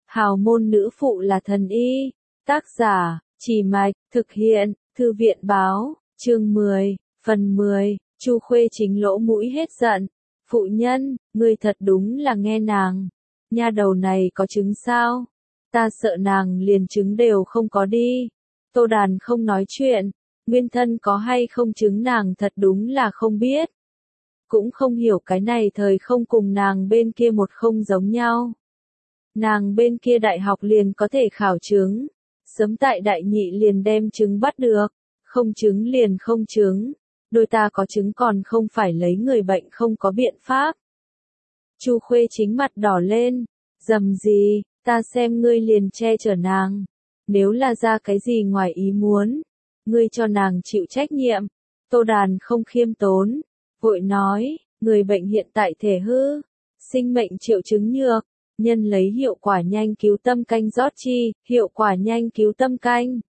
Hào môn nữ phụ là thần y. Tác giả, Chỉ Mạch, thực hiện, Thư viện báo, chương 10, phần 10, Chu Khuê Chính lỗ mũi hết giận. Phụ nhân, ngươi thật đúng là nghe nàng. Nha đầu này có trứng sao? Ta sợ nàng liền trứng đều không có đi. Tô Đàn không nói chuyện, nguyên thân có hay không trứng nàng thật đúng là không biết. Cũng không hiểu cái này thời không cùng nàng bên kia một không giống nhau. Nàng bên kia đại học liền có thể khảo trứng, sớm tại đại nhị liền đem trứng bắt được, không trứng liền không trứng, đôi ta có trứng còn không phải lấy người bệnh không có biện pháp. Chu Khuê Chính mặt đỏ lên, dầm gì, ta xem ngươi liền che chở nàng, nếu là ra cái gì ngoài ý muốn, ngươi cho nàng chịu trách nhiệm. Tô Đàn không khiêm tốn, vội nói, người bệnh hiện tại thể hư, sinh mệnh triệu chứng nhược, nhân lấy hiệu quả nhanh cứu tâm canh rót chi, hiệu quả nhanh cứu tâm canh.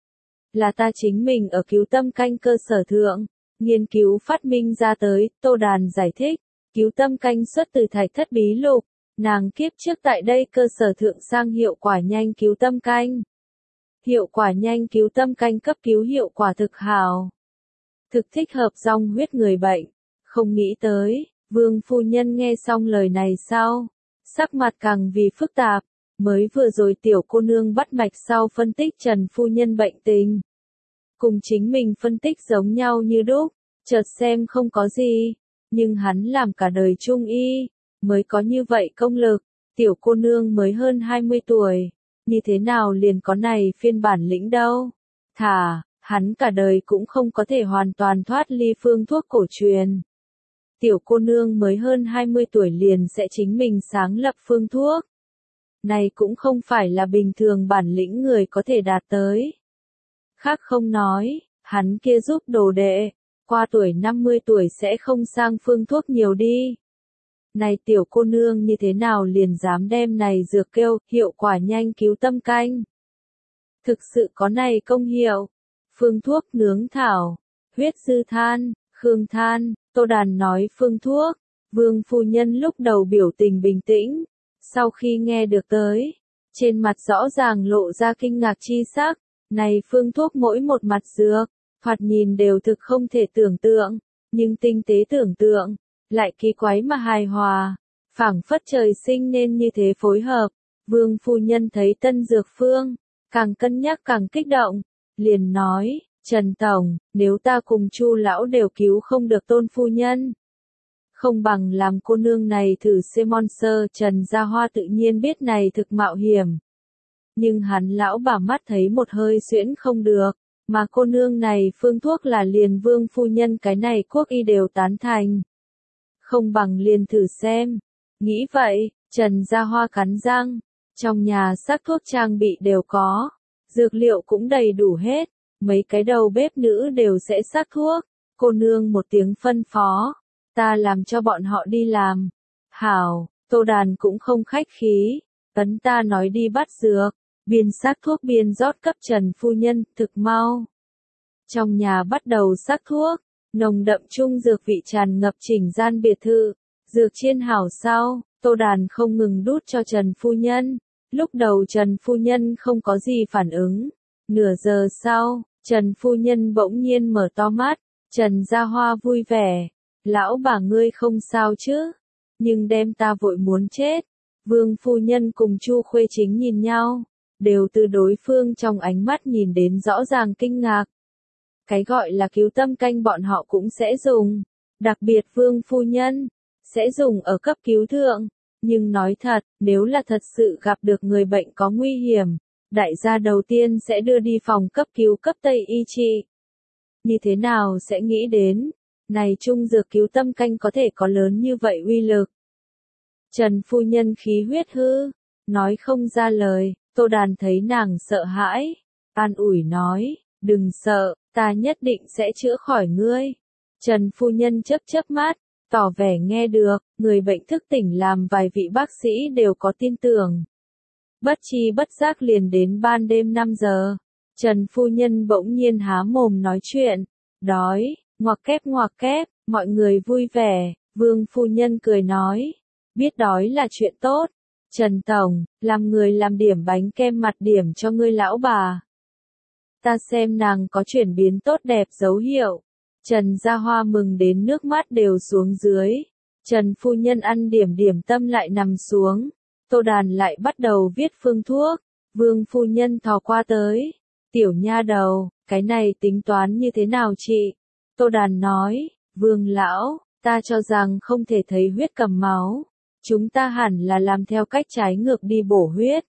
Là ta chính mình ở cứu tâm canh cơ sở thượng, nghiên cứu phát minh ra tới. Tô Đàn giải thích, cứu tâm canh xuất từ Thạch Thất Bí Lục, nàng kiếp trước tại đây cơ sở thượng sang hiệu quả nhanh cứu tâm canh. Hiệu quả nhanh cứu tâm canh cấp cứu hiệu quả thực hào, thực thích hợp dòng huyết người bệnh. Không nghĩ tới, Vương phu nhân nghe xong lời này sau, sắc mặt càng vì phức tạp, mới vừa rồi tiểu cô nương bắt mạch sau phân tích Trần phu nhân bệnh tình. Cùng chính mình phân tích giống nhau như đúc, chợt xem không có gì, nhưng hắn làm cả đời trung y, mới có như vậy công lực, tiểu cô nương mới hơn 20 tuổi, như thế nào liền có này phiên bản lĩnh đâu. Thả, hắn cả đời cũng không có thể hoàn toàn thoát ly phương thuốc cổ truyền. Tiểu cô nương mới hơn 20 tuổi liền sẽ chính mình sáng lập phương thuốc. Này cũng không phải là bình thường bản lĩnh người có thể đạt tới. Khác không nói, hắn kia giúp đồ đệ, qua tuổi 50 tuổi sẽ không sang phương thuốc nhiều đi. Này tiểu cô nương như thế nào liền dám đem này dược kêu, hiệu quả nhanh cứu tâm canh. Thực sự có này công hiệu. Phương thuốc nướng thảo, huyết dư than, khương than. Tô Đàn nói phương thuốc, Vương phu nhân lúc đầu biểu tình bình tĩnh, sau khi nghe được tới, trên mặt rõ ràng lộ ra kinh ngạc chi sắc. Này phương thuốc mỗi một mặt dược, thoạt nhìn đều thực không thể tưởng tượng, nhưng tinh tế tưởng tượng, lại kỳ quái mà hài hòa, phảng phất trời sinh nên như thế phối hợp. Vương phu nhân thấy tân dược phương, càng cân nhắc càng kích động, liền nói, Trần Tổng, nếu ta cùng Chu lão đều cứu không được Tôn phu nhân, không bằng làm cô nương này thử xem sơ. Trần Gia Hoa tự nhiên biết này thực mạo hiểm, nhưng hắn lão bà mắt thấy một hơi xuyễn không được, mà cô nương này phương thuốc là liền Vương phu nhân cái này quốc y đều tán thành. Không bằng liền thử xem. Nghĩ vậy, Trần Gia Hoa cắn răng, trong nhà sắc thuốc trang bị đều có, dược liệu cũng đầy đủ hết, mấy cái đầu bếp nữ đều sẽ sắc thuốc. Cô nương một tiếng phân phó, ta làm cho bọn họ đi làm. Hảo, Tô Đàn cũng không khách khí, tấn ta nói đi bắt dược, biên sắc thuốc biên rót cấp Trần phu nhân, thực mau. Trong nhà bắt đầu sắc thuốc, nồng đậm trung dược vị tràn ngập chỉnh gian biệt thự, dược chiên hảo sau, Tô Đàn không ngừng đút cho Trần phu nhân. Lúc đầu Trần phu nhân không có gì phản ứng, nửa giờ sau, Trần phu nhân bỗng nhiên mở to mắt. Trần Gia Hoa vui vẻ, lão bà ngươi không sao chứ, nhưng đem ta vội muốn chết. Vương phu nhân cùng Chu Khuê Chính nhìn nhau, đều từ đối phương trong ánh mắt nhìn đến rõ ràng kinh ngạc. Cái gọi là cứu tâm canh bọn họ cũng sẽ dùng, đặc biệt Vương phu nhân, sẽ dùng ở cấp cứu thượng. Nhưng nói thật, nếu là thật sự gặp được người bệnh có nguy hiểm, đại gia đầu tiên sẽ đưa đi phòng cấp cứu cấp Tây y trị. Như thế nào sẽ nghĩ đến, này trung dược cứu tâm canh có thể có lớn như vậy uy lực. Trần phu nhân khí huyết hư, nói không ra lời. Tô Đàn thấy nàng sợ hãi, an ủi nói, đừng sợ, ta nhất định sẽ chữa khỏi ngươi. Trần phu nhân chớp chớp mắt, tỏ vẻ nghe được. Người bệnh thức tỉnh làm vài vị bác sĩ đều có tin tưởng. Bất chi bất giác liền đến ban đêm 5 giờ, Trần phu nhân bỗng nhiên há mồm nói chuyện, đói, ngoặc kép, mọi người vui vẻ. Vương phu nhân cười nói, biết đói là chuyện tốt, Trần Tổng, làm người làm điểm bánh kem mặt điểm cho ngươi lão bà. Ta xem nàng có chuyển biến tốt đẹp dấu hiệu. Trần Gia Hoa mừng đến nước mắt đều xuống dưới. Trần phu nhân ăn điểm điểm tâm lại nằm xuống. Tô Đàn lại bắt đầu viết phương thuốc. Vương phu nhân thò qua tới. Tiểu nha đầu, cái này tính toán như thế nào chị? Tô Đàn nói, Vương lão, ta cho rằng không thể thấy huyết cầm máu. Chúng ta hẳn là làm theo cách trái ngược đi bổ huyết.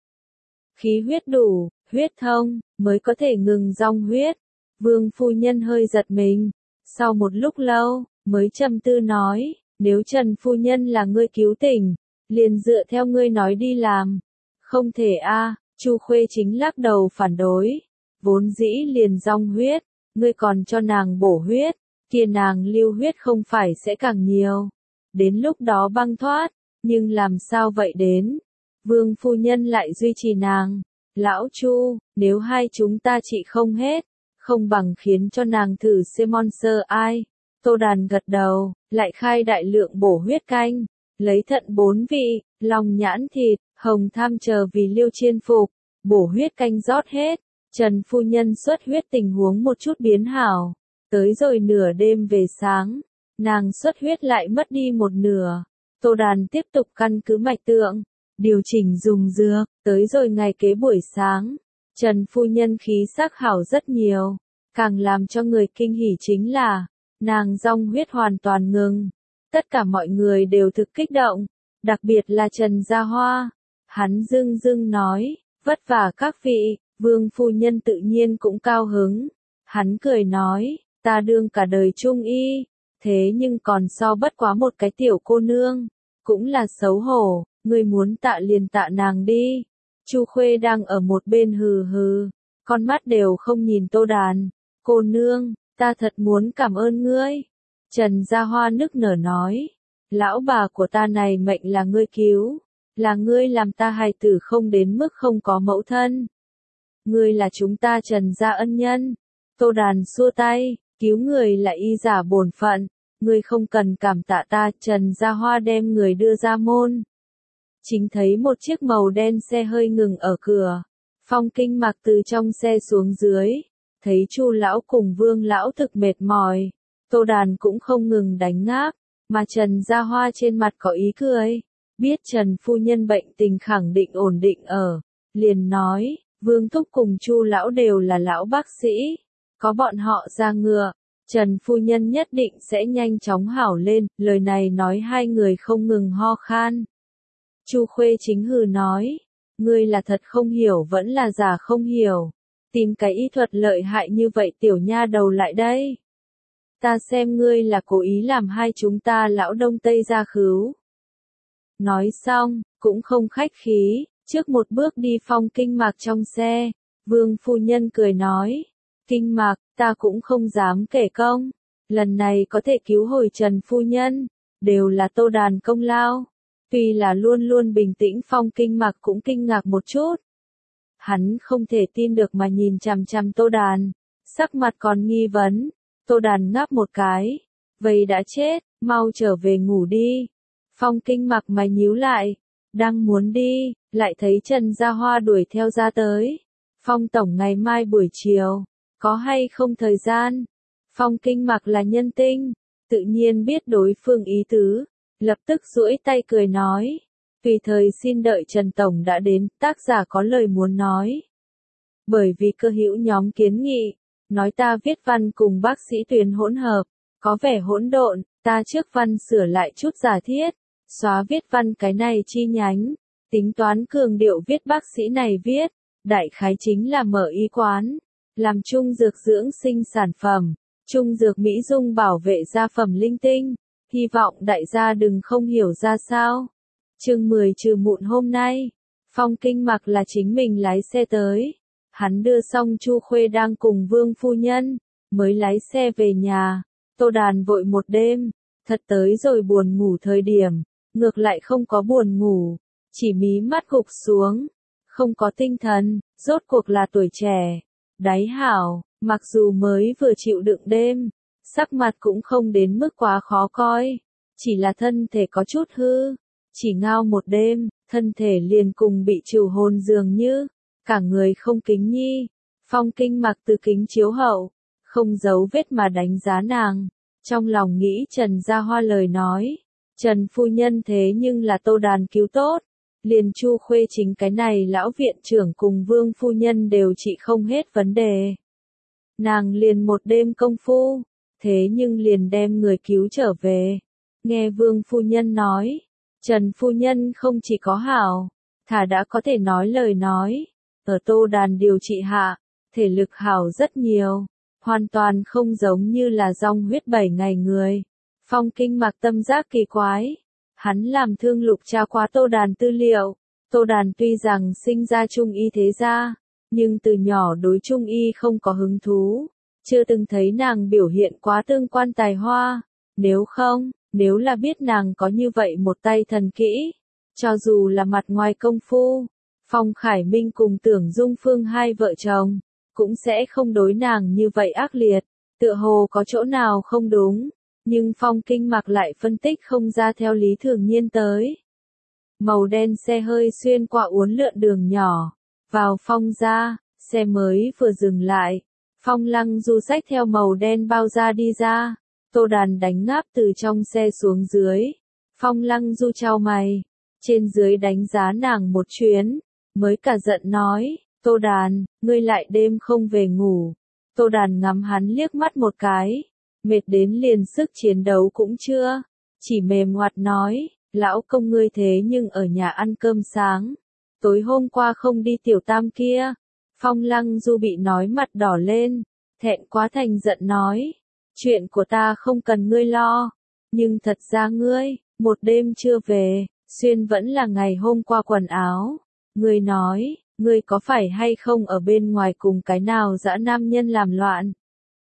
Khí huyết đủ, huyết thông, mới có thể ngừng dòng huyết. Vương phu nhân hơi giật mình. Sau một lúc lâu, mới trầm tư nói, nếu Trần phu nhân là ngươi cứu tình, liền dựa theo ngươi nói đi làm. Không thể a, Chu Khuê Chính lắc đầu phản đối. Vốn dĩ liền dòng huyết, ngươi còn cho nàng bổ huyết, kia nàng lưu huyết không phải sẽ càng nhiều. Đến lúc đó băng thoát, nhưng làm sao vậy đến? Vương phu nhân lại duy trì nàng. Lão Chu, nếu hai chúng ta trị không hết, không bằng khiến cho nàng thử sponsor ai. Tô Đàn gật đầu, lại khai đại lượng bổ huyết canh, lấy thận 4 vị, lòng nhãn thịt, hồng tham chờ vì liêu chiên phục, bổ huyết canh rót hết. Trần phu nhân xuất huyết tình huống một chút biến hảo, tới rồi nửa đêm về sáng, nàng xuất huyết lại mất đi một nửa. Tô Đàn tiếp tục căn cứ mạch tượng, điều chỉnh dùng dược, tới rồi ngày kế buổi sáng, Trần phu nhân khí sắc hảo rất nhiều, càng làm cho người kinh hỉ chính là, nàng dòng huyết hoàn toàn ngừng. Tất cả mọi người đều thực kích động, đặc biệt là Trần Gia Hoa. Hắn dưng dưng nói, vất vả các vị. Vương phu nhân tự nhiên cũng cao hứng. Hắn cười nói, ta đương cả đời trung y, thế nhưng còn so bất quá một cái tiểu cô nương, cũng là xấu hổ, ngươi muốn tạ liền tạ nàng đi. Chu Khuê đang ở một bên hừ hừ, con mắt đều không nhìn Tô Đàn. Cô nương, ta thật muốn cảm ơn ngươi. Trần Gia Hoa nức nở nói, lão bà của ta này mệnh là ngươi cứu, là ngươi làm ta hài tử không đến mức không có mẫu thân. Ngươi là chúng ta Trần gia ân nhân. Tô Đàn xua tay, cứu người là y giả bổn phận, ngươi không cần cảm tạ ta. Trần Gia Hoa đem người đưa ra môn. Chính thấy một chiếc màu đen xe hơi ngừng ở cửa. Phong Kinh Mặc từ trong xe xuống dưới, thấy Chu lão cùng Vương lão thực mệt mỏi. Tô Đàn cũng không ngừng đánh ngáp, mà Trần Gia Hoa trên mặt có ý cười, biết Trần phu nhân bệnh tình khẳng định ổn định ở, liền nói. Vương thúc cùng Chu lão đều là lão bác sĩ, có bọn họ ra ngựa, Trần phu nhân nhất định sẽ nhanh chóng hảo lên. Lời này nói hai người không ngừng ho khan. Chu Khuê Chính hừ nói, ngươi là thật không hiểu vẫn là giả không hiểu, tìm cái y thuật lợi hại như vậy tiểu nha đầu lại đây. Ta xem ngươi là cố ý làm hai chúng ta lão đông tây ra khứu. Nói xong, cũng không khách khí. Trước một bước đi Phong Kinh Mạc trong xe, Vương phu nhân cười nói, Kinh Mạc, ta cũng không dám kể công, lần này có thể cứu hồi Trần phu nhân, đều là Tô Đàn công lao. Tuy là luôn luôn bình tĩnh, Phong Kinh Mạc cũng kinh ngạc một chút. Hắn không thể tin được mà nhìn chằm chằm Tô Đàn, sắc mặt còn nghi vấn. Tô Đàn ngáp một cái, vậy đã chết, mau trở về ngủ đi. Phong Kinh Mạc mày nhíu lại, đang muốn đi, lại thấy Trần Gia Hoa đuổi theo ra tới. Phong tổng ngày mai buổi chiều, có hay không thời gian? Phong Kinh Mặc là nhân tinh, tự nhiên biết đối phương ý tứ, lập tức duỗi tay cười nói, tùy thời xin đợi Trần tổng đã đến. Tác giả có lời muốn nói. Bởi vì cơ hữu nhóm kiến nghị, nói ta viết văn cùng bác sĩ Tuyền hỗn hợp, có vẻ hỗn độn, ta trước văn sửa lại chút giả thiết, xóa viết văn cái này chi nhánh, tính toán cường điệu viết bác sĩ này viết, đại khái chính là mở y quán, làm trung dược dưỡng sinh sản phẩm, trung dược mỹ dung bảo vệ gia phẩm linh tinh, hy vọng đại gia đừng không hiểu ra sao. Chương 10 trừ mụn. Hôm nay, Phong Kinh Mặc là chính mình lái xe tới, hắn đưa xong Chu Khuê đang cùng Vương phu nhân, mới lái xe về nhà. Tô Đàn vội một đêm, thật tới rồi buồn ngủ thời điểm, ngược lại không có buồn ngủ, chỉ mí mắt gục xuống, không có tinh thần. Rốt cuộc là tuổi trẻ, đáy hảo, mặc dù mới vừa chịu đựng đêm, sắc mặt cũng không đến mức quá khó coi, chỉ là thân thể có chút hư. chỉ ngao một đêm, thân thể liền cùng bị trừ hồn dường như, cả người không kính nhi. Phong Kinh mặc từ kính chiếu hậu, không giấu vết mà đánh giá nàng, trong lòng nghĩ Trần Gia Hoa lời nói, Trần phu nhân thế nhưng là Tô Đàn cứu tốt, liền Chu Khuê Chính cái này lão viện trưởng cùng Vương phu nhân đều trị không hết vấn đề. Nàng liền một đêm công phu, thế nhưng liền đem người cứu trở về. Nghe Vương phu nhân nói, Trần phu nhân không chỉ có hảo, thà đã có thể nói lời nói, ở Tô Đàn điều trị hạ, thể lực hảo rất nhiều, hoàn toàn không giống như là dòng huyết 7 ngày người. Phong Kinh mặc tâm giác kỳ quái, hắn làm thương lục tra qua Tô Đàn tư liệu, Tô Đàn tuy rằng sinh ra trung y thế gia, nhưng từ nhỏ đối trung y không có hứng thú, chưa từng thấy nàng biểu hiện quá tương quan tài hoa, nếu là biết nàng có như vậy một tay thần kỹ, cho dù là mặt ngoài công phu, Phong Khải Minh cùng Tưởng Dung Phương hai vợ chồng, cũng sẽ không đối nàng như vậy ác liệt, tựa hồ có chỗ nào không đúng, nhưng Phong Kinh mặc lại phân tích không ra theo lý thường nhiên tới. Màu đen xe hơi xuyên qua uốn lượn đường nhỏ, vào Phong gia, xe mới vừa dừng lại, Phong Lăng Du xách theo màu đen bao da đi ra, Tô Đàn đánh ngáp từ trong xe xuống dưới, Phong Lăng Du chau mày, trên dưới đánh giá nàng một chuyến, mới cả giận nói, Tô Đàn, ngươi lại đêm không về ngủ. Tô Đàn ngắm hắn liếc mắt một cái, mệt đến liền sức chiến đấu cũng chưa, chỉ mềm ngoặt nói, lão công ngươi thế nhưng ở nhà ăn cơm sáng, tối hôm qua không đi tiểu tam kia. Phong Lăng Du bị nói mặt đỏ lên, thẹn quá thành giận nói, chuyện của ta không cần ngươi lo, nhưng thật ra ngươi, một đêm chưa về, xuyên vẫn là ngày hôm qua quần áo, ngươi nói, ngươi có phải hay không ở bên ngoài cùng cái nào dã nam nhân làm loạn?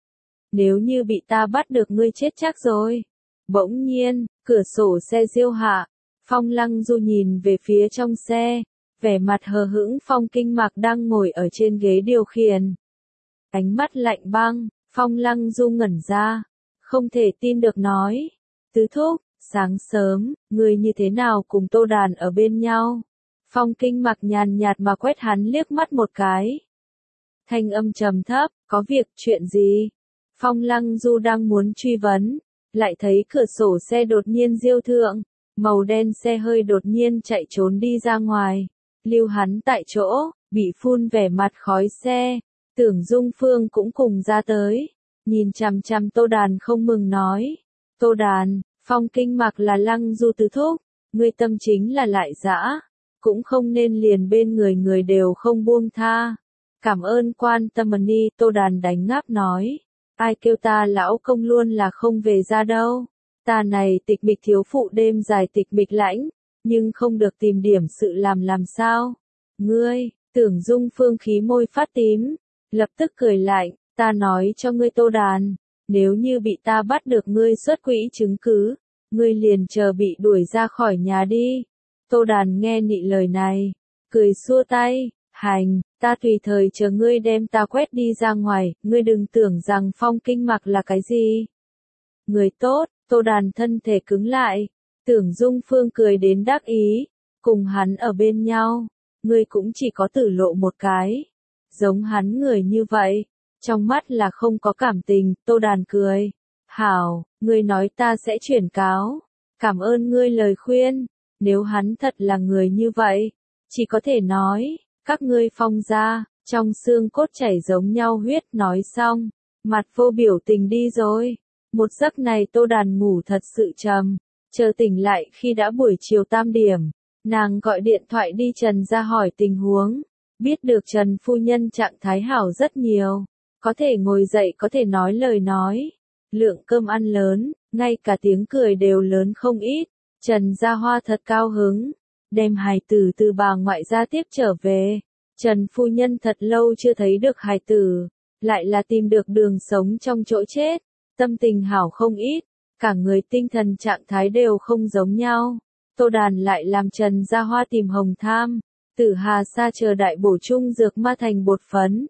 Nếu như bị ta bắt được ngươi chết chắc rồi. Bỗng nhiên, cửa sổ xe diêu hạ, Phong Lăng Du nhìn về phía trong xe, vẻ mặt hờ hững Phong Kinh mặc đang ngồi ở trên ghế điều khiển. Ánh mắt lạnh băng, Phong Lăng Du ngẩn ra, không thể tin được nói, tứ thúc, sáng sớm, ngươi như thế nào cùng Tô Đàn ở bên nhau? Phong Kinh mặc nhàn nhạt mà quét hắn liếc mắt một cái. Thanh âm trầm thấp, có việc, chuyện gì? Phong Lăng Du đang muốn truy vấn, lại thấy cửa sổ xe đột nhiên diêu thượng, màu đen xe hơi đột nhiên chạy trốn đi ra ngoài, lưu hắn tại chỗ, bị phun vẻ mặt khói xe. Tưởng Dung Phương cũng cùng ra tới, nhìn chằm chằm Tô Đàn không mừng nói, Tô Đàn, Phong Kinh mặc là Lăng Du tứ thúc, ngươi tâm chính là lại dã, cũng không nên liền bên người đều không buông tha. Cảm ơn quan tâm ni. Tô Đàn đánh ngáp nói, ai kêu ta lão công luôn là không về ra đâu, ta này tịch mịch thiếu phụ đêm dài tịch mịch lãnh, nhưng không được tìm điểm sự làm sao? Ngươi, Tưởng Dung Phương khí môi phát tím, lập tức cười lạnh, ta nói cho ngươi Tô Đàn, nếu như bị ta bắt được ngươi xuất quỹ chứng cứ, ngươi liền chờ bị đuổi ra khỏi nhà đi. Tô Đàn nghe nị lời này, cười xua tay, hành, ta tùy thời chờ ngươi đem ta quét đi ra ngoài, ngươi đừng tưởng rằng Phong Kinh mặc là cái gì. Người tốt, Tô Đàn thân thể cứng lại, Tưởng Dung Phương cười đến đắc ý, cùng hắn ở bên nhau, ngươi cũng chỉ có tử lộ một cái. Giống hắn người như vậy, trong mắt là không có cảm tình. Tô Đàn cười, hảo, ngươi nói ta sẽ chuyển cáo, cảm ơn ngươi lời khuyên, nếu hắn thật là người như vậy, chỉ có thể nói, các ngươi Phong gia, trong xương cốt chảy giống nhau huyết. Nói xong, mặt vô biểu tình đi rồi. Một giấc này Tô Đàn ngủ thật sự trầm, chờ tỉnh lại khi đã buổi chiều 8 điểm, nàng gọi điện thoại đi Trần ra hỏi tình huống. Biết được Trần phu nhân trạng thái hảo rất nhiều, có thể ngồi dậy có thể nói lời nói, lượng cơm ăn lớn, ngay cả tiếng cười đều lớn không ít. Trần Gia Hoa thật cao hứng, đem hài tử từ bà ngoại gia tiếp trở về. Trần phu nhân thật lâu chưa thấy được hài tử, lại là tìm được đường sống trong chỗ chết, tâm tình hảo không ít, cả người tinh thần trạng thái đều không giống nhau. Tô Đàn lại làm Trần Gia Hoa tìm hồng tham, Tử Hà Sa chờ đại bổ trung dược ma thành bột phấn.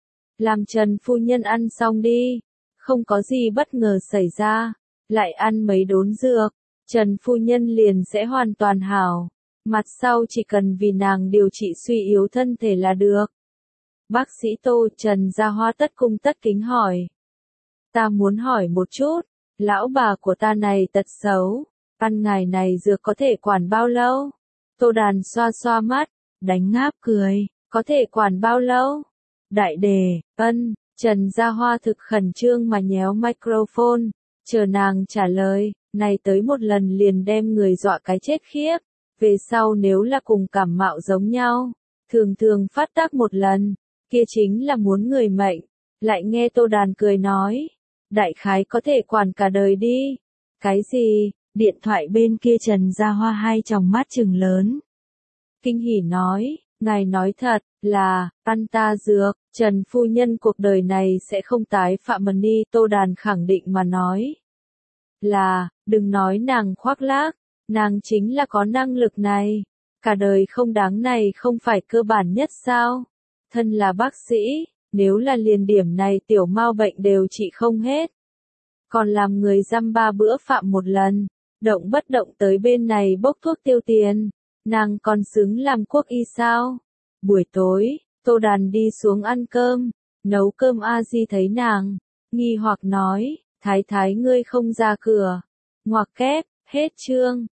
Làm Trần phu nhân ăn xong đi, không có gì bất ngờ xảy ra, lại ăn mấy đốn dược. Trần phu nhân liền sẽ hoàn toàn hảo. Mặt sau chỉ cần vì nàng điều trị suy yếu thân thể là được. Bác sĩ Tô, Trần Gia Hoa tất cung tất kính hỏi. Ta muốn hỏi một chút, lão bà của ta này tật xấu, ăn ngài này dược có thể quản bao lâu? Tô Đàn xoa xoa mắt, đánh ngáp cười, có thể quản bao lâu? Đại đề, Trần Gia Hoa thực khẩn trương mà nhéo microphone, chờ nàng trả lời, này tới một lần liền đem người dọa cái chết khiếp, về sau nếu là cùng cảm mạo giống nhau, thường thường phát tác một lần, kia chính là muốn người mệnh, lại nghe Tô Đàn cười nói, đại khái có thể quản cả đời đi. Cái gì? Điện thoại bên kia Trần Gia Hoa hai tròng mắt trừng lớn. Kinh hỉ nói, ngài nói thật, là, ăn ta dược, Trần phu nhân cuộc đời này sẽ không tái phạm mần đi, Tô Đàn khẳng định mà nói. Là, đừng nói nàng khoác lác, nàng chính là có năng lực này, cả đời không đáng này không phải cơ bản nhất sao? Thân là bác sĩ, nếu là liền điểm này tiểu mau bệnh đều trị không hết. Còn làm người dăm 3 bữa phạm một lần, động bất động tới bên này bốc thuốc tiêu tiền, nàng còn xứng làm quốc y sao? Buổi tối, Tô Đàn đi xuống ăn cơm, nấu cơm A Di thấy nàng, nghi hoặc nói, thái thái ngươi không ra cửa, ngoặc kép, hết chương.